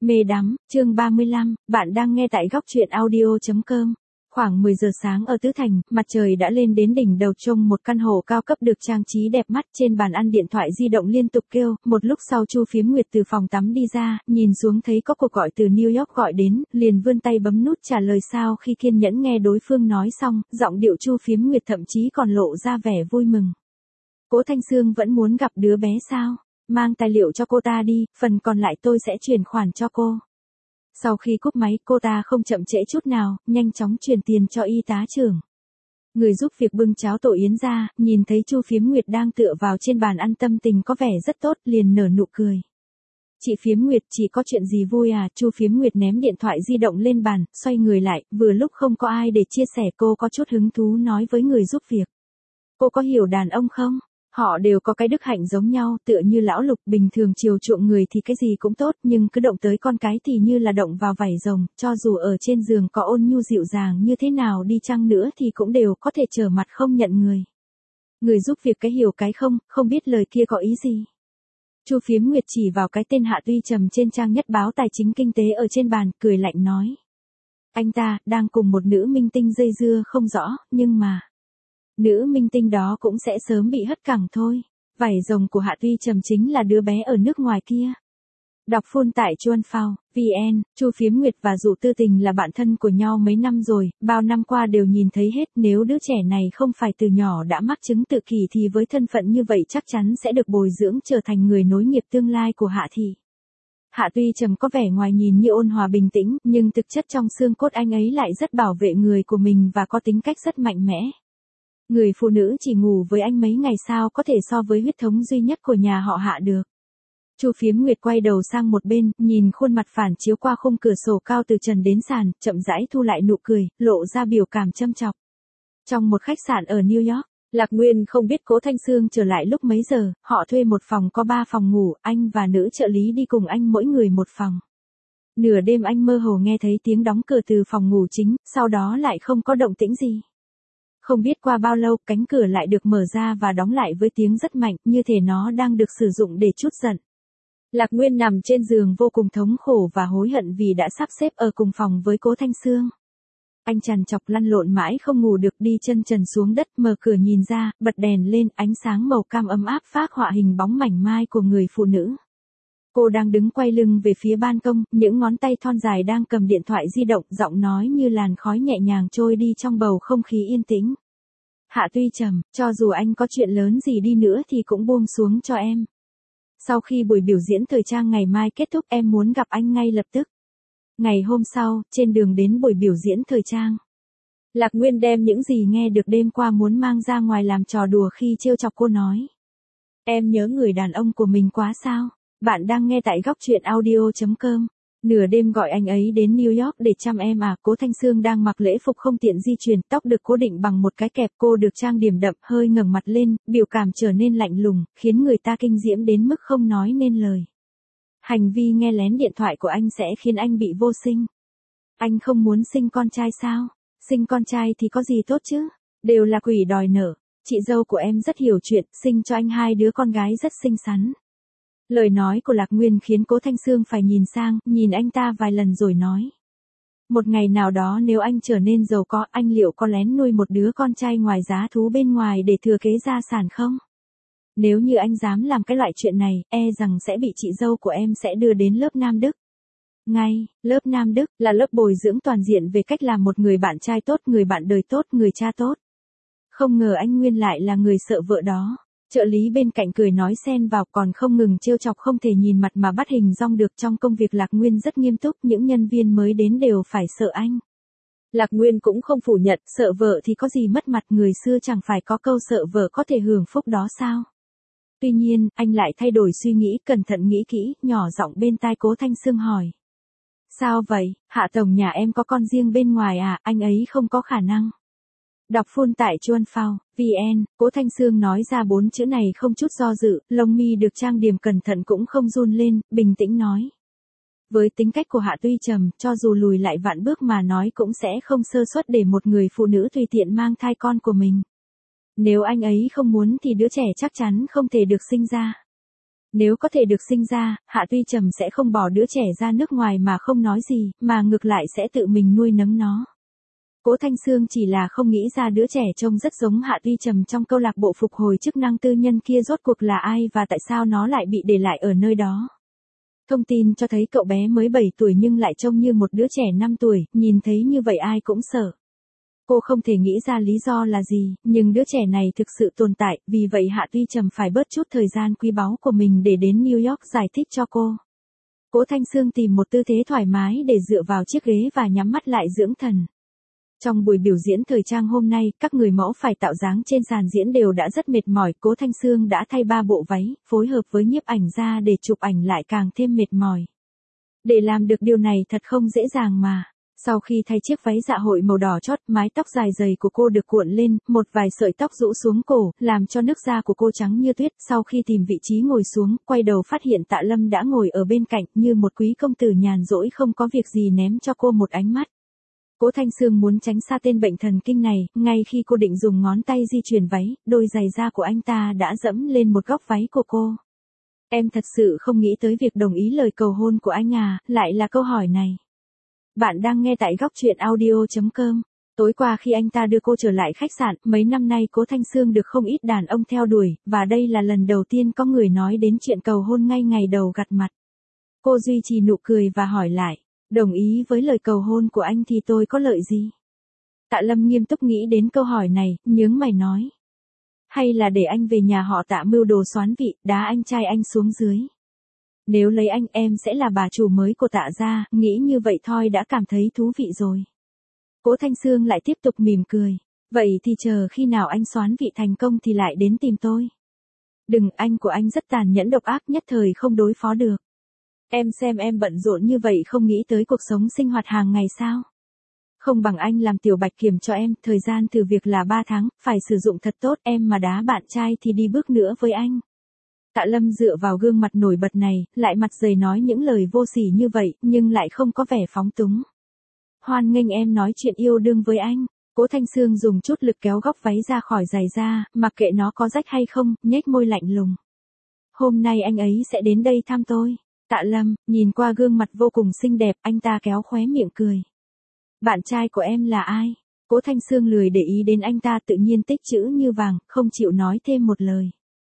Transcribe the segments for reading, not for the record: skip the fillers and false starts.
Mê đắm, chương 35, bạn đang nghe tại góc truyện audio.com. Khoảng 10 giờ sáng ở Tứ Thành, mặt trời đã lên đến đỉnh đầu trông một căn hộ cao cấp được trang trí đẹp mắt, trên bàn ăn điện thoại di động liên tục kêu, một lúc sau Chu Phiếm Nguyệt từ phòng tắm đi ra, nhìn xuống thấy có cuộc gọi từ New York gọi đến, liền vươn tay bấm nút trả lời sau khi kiên nhẫn nghe đối phương nói xong, giọng điệu Chu Phiếm Nguyệt thậm chí còn lộ ra vẻ vui mừng. Cố Thanh Sương vẫn muốn gặp đứa bé sao? Mang tài liệu cho cô ta đi, phần còn lại tôi sẽ chuyển khoản cho cô. Sau khi cúp máy, cô ta không chậm trễ chút nào, nhanh chóng chuyển tiền cho y tá trưởng. Người giúp việc bưng cháo tổ yến ra, nhìn thấy Chu Phiếm Nguyệt đang tựa vào trên bàn ăn tâm tình có vẻ rất tốt, liền nở nụ cười. Chị Phiếm Nguyệt, chỉ có chuyện gì vui à? Chu Phiếm Nguyệt ném điện thoại di động lên bàn, xoay người lại, vừa lúc không có ai để chia sẻ, cô có chút hứng thú nói với người giúp việc. Cô có hiểu đàn ông không? Họ đều có cái đức hạnh giống nhau, tựa như lão Lục, bình thường chiều chuộng người thì cái gì cũng tốt, nhưng cứ động tới con cái thì như là động vào vảy rồng, cho dù ở trên giường có ôn nhu dịu dàng như thế nào đi chăng nữa thì cũng đều có thể trở mặt không nhận người. Người giúp việc cái hiểu cái không, không biết lời kia có ý gì. Chu Phiếm Nguyệt chỉ vào cái tên Hạ Tuy Trầm trên trang nhất báo tài chính kinh tế ở trên bàn, cười lạnh nói. Anh ta, đang cùng một nữ minh tinh dây dưa không rõ, nhưng mà... Nữ minh tinh đó cũng sẽ sớm bị hất cẳng thôi. Vảy rồng của Hạ Tuy Trầm chính là đứa bé ở nước ngoài kia. Đọc full tại Chuan Phao, VN, Chu Phiếm Nguyệt và Dụ Tư Tình là bạn thân của nhau mấy năm rồi, bao năm qua đều nhìn thấy hết, nếu đứa trẻ này không phải từ nhỏ đã mắc chứng tự kỷ thì với thân phận như vậy chắc chắn sẽ được bồi dưỡng trở thành người nối nghiệp tương lai của Hạ thị. Hạ Tuy Trầm có vẻ ngoài nhìn như ôn hòa bình tĩnh, nhưng thực chất trong xương cốt anh ấy lại rất bảo vệ người của mình và có tính cách rất mạnh mẽ. Người phụ nữ chỉ ngủ với anh mấy ngày sao có thể so với huyết thống duy nhất của nhà họ Hạ được. Chu Phiếm Nguyệt quay đầu sang một bên, nhìn khuôn mặt phản chiếu qua khung cửa sổ cao từ trần đến sàn, chậm rãi thu lại nụ cười, lộ ra biểu cảm châm chọc. Trong một khách sạn ở New York, Lạc Nguyên không biết Cố Thanh Sương trở lại lúc mấy giờ, họ thuê một phòng có 3 phòng ngủ, anh và nữ trợ lý đi cùng anh mỗi người một phòng. Nửa đêm anh mơ hồ nghe thấy tiếng đóng cửa từ phòng ngủ chính, sau đó lại không có động tĩnh gì. Không biết qua bao lâu, cánh cửa lại được mở ra và đóng lại với tiếng rất mạnh, như thể nó đang được sử dụng để trút giận. Lạc Nguyên nằm trên giường vô cùng thống khổ và hối hận vì đã sắp xếp ở cùng phòng với Cố Thanh Sương. Anh trằn trọc lăn lộn mãi không ngủ được, đi chân trần xuống đất, mở cửa nhìn ra, bật đèn lên, ánh sáng màu cam ấm áp phác họa hình bóng mảnh mai của người phụ nữ. Cô đang đứng quay lưng về phía ban công, những ngón tay thon dài đang cầm điện thoại di động, giọng nói như làn khói nhẹ nhàng trôi đi trong bầu không khí yên tĩnh. Hạ Tuy Trầm, cho dù anh có chuyện lớn gì đi nữa thì cũng buông xuống cho em. Sau khi buổi biểu diễn thời trang ngày mai kết thúc em muốn gặp anh ngay lập tức. Ngày hôm sau, trên đường đến buổi biểu diễn thời trang. Lạc Nguyên đem những gì nghe được đêm qua muốn mang ra ngoài làm trò đùa khi trêu chọc cô nói. Em nhớ người đàn ông của mình quá sao? Bạn đang nghe tại góc truyện audio.com. Nửa đêm gọi anh ấy đến New York để chăm em à? Cố Thanh Sương đang mặc lễ phục không tiện di chuyển, tóc được cố định bằng một cái kẹp, cô được trang điểm đậm, hơi ngẩng mặt lên, biểu cảm trở nên lạnh lùng, khiến người ta kinh diễm đến mức không nói nên lời. Hành vi nghe lén điện thoại của anh sẽ khiến anh bị vô sinh. Anh không muốn sinh con trai sao? Sinh con trai thì có gì tốt chứ? Đều là quỷ đòi nợ. Chị dâu của em rất hiểu chuyện, sinh cho anh 2 đứa con gái rất xinh xắn. Lời nói của Lạc Nguyên khiến Cố Thanh Sương phải nhìn sang, nhìn anh ta vài lần rồi nói. Một ngày nào đó nếu anh trở nên giàu có, anh liệu có lén nuôi một đứa con trai ngoài giá thú bên ngoài để thừa kế gia sản không? Nếu như anh dám làm cái loại chuyện này, e rằng sẽ bị chị dâu của em sẽ đưa đến lớp Nam Đức. Ngay, lớp Nam Đức là lớp bồi dưỡng toàn diện về cách làm một người bạn trai tốt, người bạn đời tốt, người cha tốt. Không ngờ anh Nguyên lại là người sợ vợ đó. Trợ lý bên cạnh cười nói xen vào, còn không ngừng trêu chọc, không thể nhìn mặt mà bắt hình dong được. Trong công việc Lạc Nguyên rất nghiêm túc, những nhân viên mới đến đều phải sợ anh. Lạc Nguyên cũng không phủ nhận, sợ vợ thì có gì mất mặt, người xưa chẳng phải có câu sợ vợ có thể hưởng phúc đó sao? Tuy nhiên, anh lại thay đổi suy nghĩ, cẩn thận nghĩ kỹ, nhỏ giọng bên tai Cố Thanh Sương hỏi. Sao vậy, Hạ tổng nhà em có con riêng bên ngoài à? Anh ấy không có khả năng. Đọc full tại Chuan Phao, VN, Cố Thanh Sương nói ra 4 chữ này không chút do dự, lông mi được trang điểm cẩn thận cũng không run lên, bình tĩnh nói. Với tính cách của Hạ Tuy Trầm, cho dù lùi lại vạn bước mà nói cũng sẽ không sơ suất để một người phụ nữ tùy tiện mang thai con của mình. Nếu anh ấy không muốn thì đứa trẻ chắc chắn không thể được sinh ra. Nếu có thể được sinh ra, Hạ Tuy Trầm sẽ không bỏ đứa trẻ ra nước ngoài mà không nói gì, mà ngược lại sẽ tự mình nuôi nấng nó. Cố Thanh Sương chỉ là không nghĩ ra đứa trẻ trông rất giống Hạ Tuy Trầm trong câu lạc bộ phục hồi chức năng tư nhân kia rốt cuộc là ai và tại sao nó lại bị để lại ở nơi đó. Thông tin cho thấy cậu bé mới 7 tuổi nhưng lại trông như một đứa trẻ 5 tuổi, nhìn thấy như vậy ai cũng sợ. Cô không thể nghĩ ra lý do là gì, nhưng đứa trẻ này thực sự tồn tại, vì vậy Hạ Tuy Trầm phải bớt chút thời gian quý báu của mình để đến New York giải thích cho cô. Cố Thanh Sương tìm một tư thế thoải mái để dựa vào chiếc ghế và nhắm mắt lại dưỡng thần. Trong buổi biểu diễn thời trang hôm nay, các người mẫu phải tạo dáng trên sàn diễn đều đã rất mệt mỏi, Cố Thanh Sương đã thay 3 bộ váy, phối hợp với nhiếp ảnh gia để chụp ảnh lại càng thêm mệt mỏi. Để làm được điều này thật không dễ dàng mà. Sau khi thay chiếc váy dạ hội màu đỏ chót, mái tóc dài dày của cô được cuộn lên, một vài sợi tóc rũ xuống cổ, làm cho nước da của cô trắng như tuyết. Sau khi tìm vị trí ngồi xuống, quay đầu phát hiện Tạ Lâm đã ngồi ở bên cạnh, như một quý công tử nhàn rỗi không có việc gì ném cho cô một ánh mắt. Cố Thanh Sương muốn tránh xa tên bệnh thần kinh này, ngay khi cô định dùng ngón tay di chuyển váy, đôi giày da của anh ta đã dẫm lên một góc váy của cô. Em thật sự không nghĩ tới việc đồng ý lời cầu hôn của anh à, lại là câu hỏi này. Bạn đang nghe tại góc truyện audio.com. Tối qua khi anh ta đưa cô trở lại khách sạn, mấy năm nay Cố Thanh Sương được không ít đàn ông theo đuổi, và đây là lần đầu tiên có người nói đến chuyện cầu hôn ngay ngày đầu gặp mặt. Cô duy trì nụ cười và hỏi lại, đồng ý với lời cầu hôn của anh thì tôi có lợi gì? Tạ Lâm nghiêm túc nghĩ đến câu hỏi này, nhướng mày nói. Hay là để anh về nhà họ Tạ mưu đồ xoán vị, đá anh trai anh xuống dưới. Nếu lấy anh em sẽ là bà chủ mới của Tạ gia, nghĩ như vậy thôi đã cảm thấy thú vị rồi. Cố Thanh Sương lại tiếp tục mỉm cười. Vậy thì chờ khi nào anh xoán vị thành công thì lại đến tìm tôi. Đừng, anh của anh rất tàn nhẫn độc ác, nhất thời không đối phó được. Em xem em bận rộn như vậy không nghĩ tới cuộc sống sinh hoạt hàng ngày sao? Không bằng anh làm tiểu bạch kiểm cho em, thời gian thử việc là 3 tháng, phải sử dụng thật tốt, em mà đá bạn trai thì đi bước nữa với anh. Tạ Lâm dựa vào gương mặt nổi bật này, lại mặt dày nói những lời vô sỉ như vậy, nhưng lại không có vẻ phóng túng. Hoan nghênh em nói chuyện yêu đương với anh. Cố Thanh Sương dùng chút lực kéo góc váy ra khỏi giày da, mặc kệ nó có rách hay không, nhếch môi lạnh lùng. Hôm nay anh ấy sẽ đến đây thăm tôi. Tạ Lâm, nhìn qua gương mặt vô cùng xinh đẹp, anh ta kéo khóe miệng cười. Bạn trai của em là ai? Cố Thanh Sương lười để ý đến anh ta, tự nhiên tích chữ như vàng, không chịu nói thêm một lời.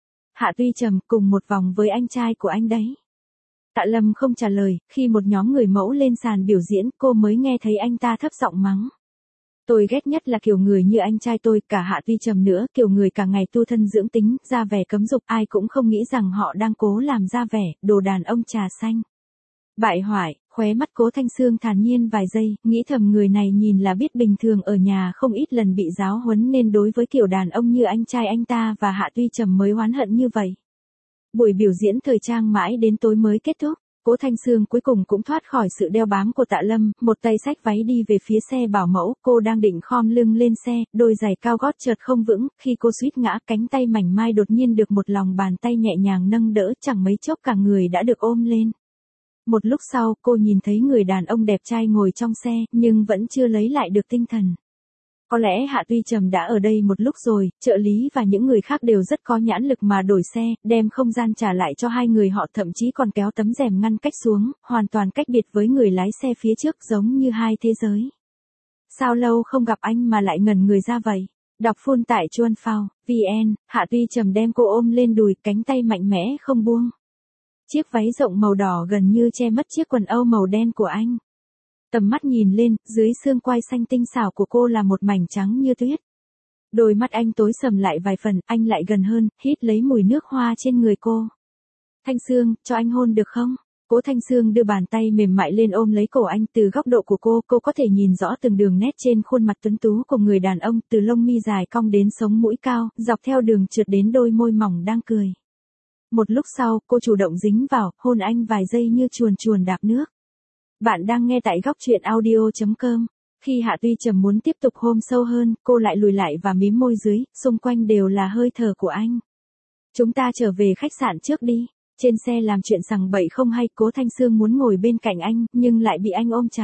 Hạ Tuy Trầm, cùng một vòng với anh trai của anh đấy. Tạ Lâm không trả lời, khi một nhóm người mẫu lên sàn biểu diễn, cô mới nghe thấy anh ta thấp giọng mắng. Tôi ghét nhất là kiểu người như anh trai tôi, cả Hạ Tuy Trầm nữa, kiểu người cả ngày tu thân dưỡng tính, ra vẻ cấm dục, ai cũng không nghĩ rằng họ đang cố làm ra vẻ, đồ đàn ông trà xanh. Bại hoại, khóe mắt Cố Thanh Sương thản nhiên vài giây, nghĩ thầm người này nhìn là biết bình thường ở nhà không ít lần bị giáo huấn nên đối với kiểu đàn ông như anh trai anh ta và Hạ Tuy Trầm mới oán hận như vậy. Buổi biểu diễn thời trang mãi đến tối mới kết thúc. Cố Thanh Sương cuối cùng cũng thoát khỏi sự đeo bám của Tạ Lâm, một tay xách váy đi về phía xe bảo mẫu, cô đang định khom lưng lên xe, đôi giày cao gót chợt không vững, khi cô suýt ngã, cánh tay mảnh mai đột nhiên được một lòng bàn tay nhẹ nhàng nâng đỡ, chẳng mấy chốc cả người đã được ôm lên. Một lúc sau, cô nhìn thấy người đàn ông đẹp trai ngồi trong xe, nhưng vẫn chưa lấy lại được tinh thần. Có lẽ Hạ Tuy Trầm đã ở đây một lúc rồi, trợ lý và những người khác đều rất có nhãn lực mà đổi xe, đem không gian trả lại cho hai người họ, thậm chí còn kéo tấm rèm ngăn cách xuống, hoàn toàn cách biệt với người lái xe phía trước, giống như hai thế giới. Sao lâu không gặp anh mà lại ngẩn người ra vậy? Đọc full tại Chuan Phao, VN, Hạ Tuy Trầm đem cô ôm lên đùi, cánh tay mạnh mẽ không buông. Chiếc váy rộng màu đỏ gần như che mất chiếc quần âu màu đen của anh. Tầm mắt nhìn lên, dưới xương quai xanh tinh xảo của cô là một mảnh trắng như tuyết. Đôi mắt anh tối sầm lại vài phần, anh lại gần hơn, hít lấy mùi nước hoa trên người cô. Thanh Sương, cho anh hôn được không? Cố Thanh Sương đưa bàn tay mềm mại lên ôm lấy cổ anh, từ góc độ của cô có thể nhìn rõ từng đường nét trên khuôn mặt tuấn tú của người đàn ông, từ lông mi dài cong đến sống mũi cao, dọc theo đường trượt đến đôi môi mỏng đang cười. Một lúc sau, cô chủ động dính vào, hôn anh vài giây như chuồn chuồn đạp nước. Bạn đang nghe tại góc truyện audio.com. Khi Hạ Tuy Trầm muốn tiếp tục hôn sâu hơn, cô lại lùi lại và mím môi dưới, xung quanh đều là hơi thở của anh. Chúng ta trở về khách sạn trước đi. Trên xe làm chuyện sằng bậy không hay, Cố Thanh Sương muốn ngồi bên cạnh anh, nhưng lại bị anh ôm chặt.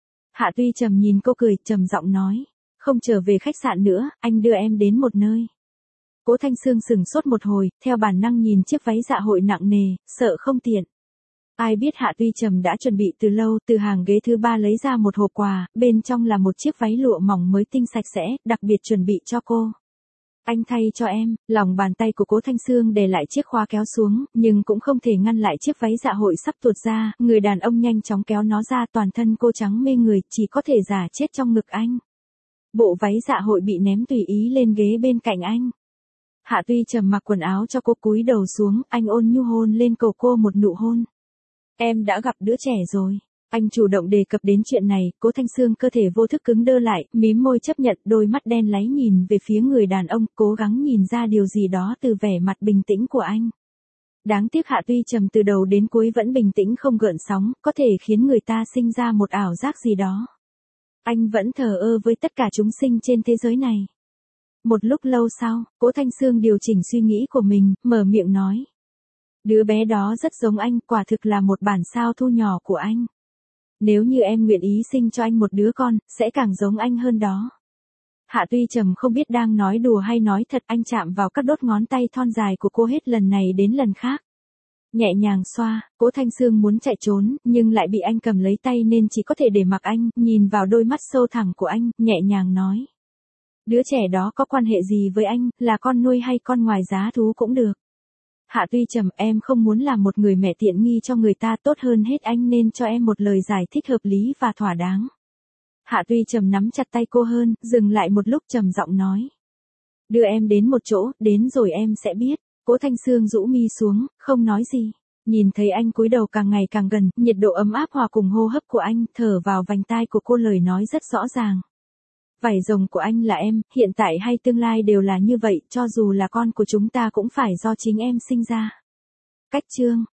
Hạ Tuy Trầm nhìn cô cười, trầm giọng nói. Không trở về khách sạn nữa, anh đưa em đến một nơi. Cố Thanh Sương sững sốt một hồi, theo bản năng nhìn chiếc váy dạ hội nặng nề, sợ không tiện. Ai biết Hạ Tuy Trầm đã chuẩn bị từ lâu, từ hàng ghế thứ 3 lấy ra một hộp quà, bên trong là một chiếc váy lụa mỏng mới tinh sạch sẽ, đặc biệt chuẩn bị cho cô. Anh thay cho em, lòng bàn tay của Cố Thanh Sương để lại chiếc khóa kéo xuống, nhưng cũng không thể ngăn lại chiếc váy dạ hội sắp tuột ra, người đàn ông nhanh chóng kéo nó ra, toàn thân cô trắng mê người, chỉ có thể giả chết trong ngực anh. Bộ váy dạ hội bị ném tùy ý lên ghế bên cạnh anh. Hạ Tuy Trầm mặc quần áo cho cô, cúi đầu xuống, anh ôn nhu hôn lên cổ cô một nụ hôn. Em đã gặp đứa trẻ rồi. Anh chủ động đề cập đến chuyện này, Cố Thanh Sương cơ thể vô thức cứng đơ lại, mím môi chấp nhận, đôi mắt đen láy nhìn về phía người đàn ông, cố gắng nhìn ra điều gì đó từ vẻ mặt bình tĩnh của anh. Đáng tiếc Hạ Tuy Trầm từ đầu đến cuối vẫn bình tĩnh không gợn sóng, có thể khiến người ta sinh ra một ảo giác gì đó. Anh vẫn thờ ơ với tất cả chúng sinh trên thế giới này. Một lúc lâu sau, Cố Thanh Sương điều chỉnh suy nghĩ của mình, mở miệng nói. Đứa bé đó rất giống anh, quả thực là một bản sao thu nhỏ của anh. Nếu như em nguyện ý sinh cho anh một đứa con, sẽ càng giống anh hơn đó. Hạ Tuy Trầm không biết đang nói đùa hay nói thật, anh chạm vào các đốt ngón tay thon dài của cô hết lần này đến lần khác. Nhẹ nhàng xoa, Cố Thanh Sương muốn chạy trốn, nhưng lại bị anh cầm lấy tay nên chỉ có thể để mặc anh, nhìn vào đôi mắt sâu thẳm của anh, nhẹ nhàng nói. Đứa trẻ đó có quan hệ gì với anh, là con nuôi hay con ngoài giá thú cũng được. Hạ Tuy Trầm, em không muốn làm một người mẹ tiện nghi cho người ta, tốt hơn hết anh nên cho em một lời giải thích hợp lý và thỏa đáng. Hạ Tuy Trầm nắm chặt tay cô hơn, dừng lại một lúc trầm giọng nói. Đưa em đến một chỗ, đến rồi em sẽ biết. Cố Thanh Sương rũ mi xuống, không nói gì. Nhìn thấy anh cúi đầu càng ngày càng gần, nhiệt độ ấm áp hòa cùng hô hấp của anh, thở vào vành tai của cô, lời nói rất rõ ràng. Vảy rồng của anh là em, hiện tại hay tương lai đều là như vậy, cho dù là con của chúng ta cũng phải do chính em sinh ra. Cách chương